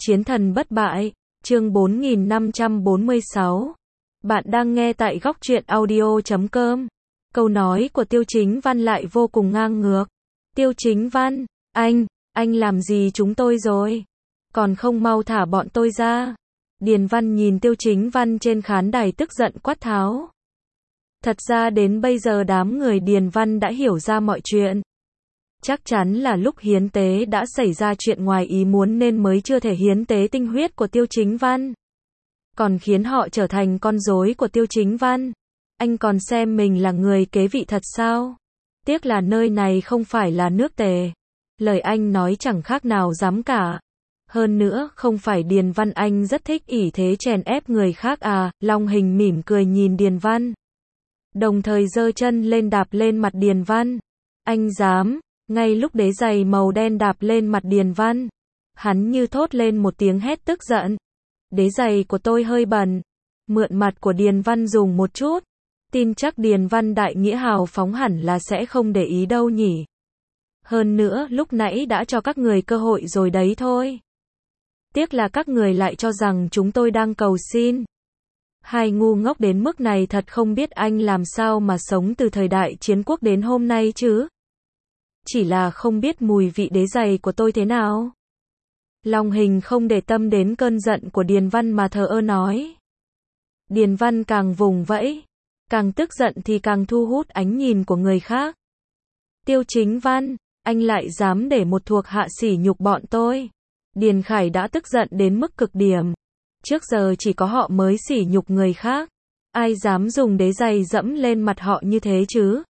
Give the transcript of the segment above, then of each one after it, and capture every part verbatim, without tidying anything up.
Chiến thần bất bại, chương bốn nghìn năm trăm bốn mươi sáu. Bạn đang nghe tại góc truyện audio chấm com. Câu nói của Tiêu Chính Văn lại vô cùng ngang ngược. Tiêu Chính Văn, anh, anh làm gì chúng tôi rồi? Còn không mau thả bọn tôi ra. Điền Văn nhìn Tiêu Chính Văn trên khán đài tức giận quát tháo. Thật ra đến bây giờ đám người Điền Văn đã hiểu ra mọi chuyện. Chắc chắn là lúc hiến tế đã xảy ra chuyện ngoài ý muốn nên mới chưa thể hiến tế tinh huyết của Tiêu Chính Văn. Còn khiến họ trở thành con rối của Tiêu Chính Văn. Anh còn xem mình là người kế vị thật sao? Tiếc là nơi này không phải là nước Tề. Lời anh nói chẳng khác nào dám cả. Hơn nữa, không phải Điền Văn anh rất thích ỷ thế chèn ép người khác à? Long Hình mỉm cười nhìn Điền Văn. Đồng thời giơ chân lên đạp lên mặt Điền Văn. Anh dám? Ngay lúc đế giày màu đen đạp lên mặt Điền Văn, hắn như thốt lên một tiếng hét tức giận. Đế giày của tôi hơi bẩn. Mượn mặt của Điền Văn dùng một chút. Tin chắc Điền Văn đại nghĩa hào phóng hẳn là sẽ không để ý đâu nhỉ. Hơn nữa, lúc nãy đã cho các người cơ hội rồi đấy thôi. Tiếc là các người lại cho rằng chúng tôi đang cầu xin. Hai ngu ngốc đến mức này thật không biết anh làm sao mà sống từ thời đại chiến quốc đến hôm nay chứ. Chỉ là không biết mùi vị đế giày của tôi thế nào. Long Hình không để tâm đến cơn giận của Điền Văn mà thờ ơ nói. Điền Văn càng vùng vẫy, càng tức giận thì càng thu hút ánh nhìn của người khác. Tiêu Chính Văn, anh lại dám để một thuộc hạ sỉ nhục bọn tôi. Điền Khải đã tức giận đến mức cực điểm. Trước giờ chỉ có họ mới sỉ nhục người khác. Ai dám dùng đế giày dẫm lên mặt họ như thế chứ?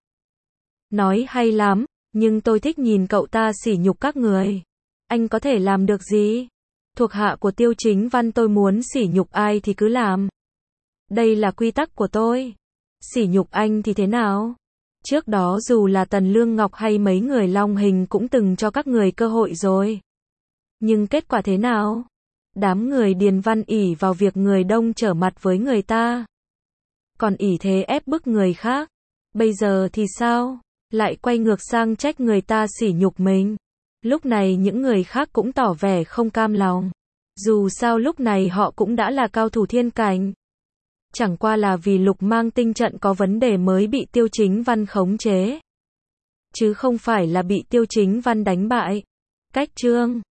Nói hay lắm. Nhưng tôi thích nhìn cậu ta sỉ nhục các người. Anh có thể làm được gì? Thuộc hạ của Tiêu Chính Văn tôi muốn sỉ nhục ai thì cứ làm. Đây là quy tắc của tôi. Sỉ nhục anh thì thế nào? Trước đó dù là Tần Lương Ngọc hay mấy người Long Hình cũng từng cho các người cơ hội rồi. Nhưng kết quả thế nào? Đám người Điền Văn ỷ vào việc người đông trở mặt với người ta. Còn ỷ thế ép bức người khác. Bây giờ thì sao? Lại quay ngược sang trách người ta sỉ nhục mình. Lúc này những người khác cũng tỏ vẻ không cam lòng. Dù sao lúc này họ cũng đã là cao thủ thiên cảnh. Chẳng qua là vì Lục Mang tinh trận có vấn đề mới bị Tiêu Chính Văn khống chế. Chứ không phải là bị Tiêu Chính Văn đánh bại. Cách chương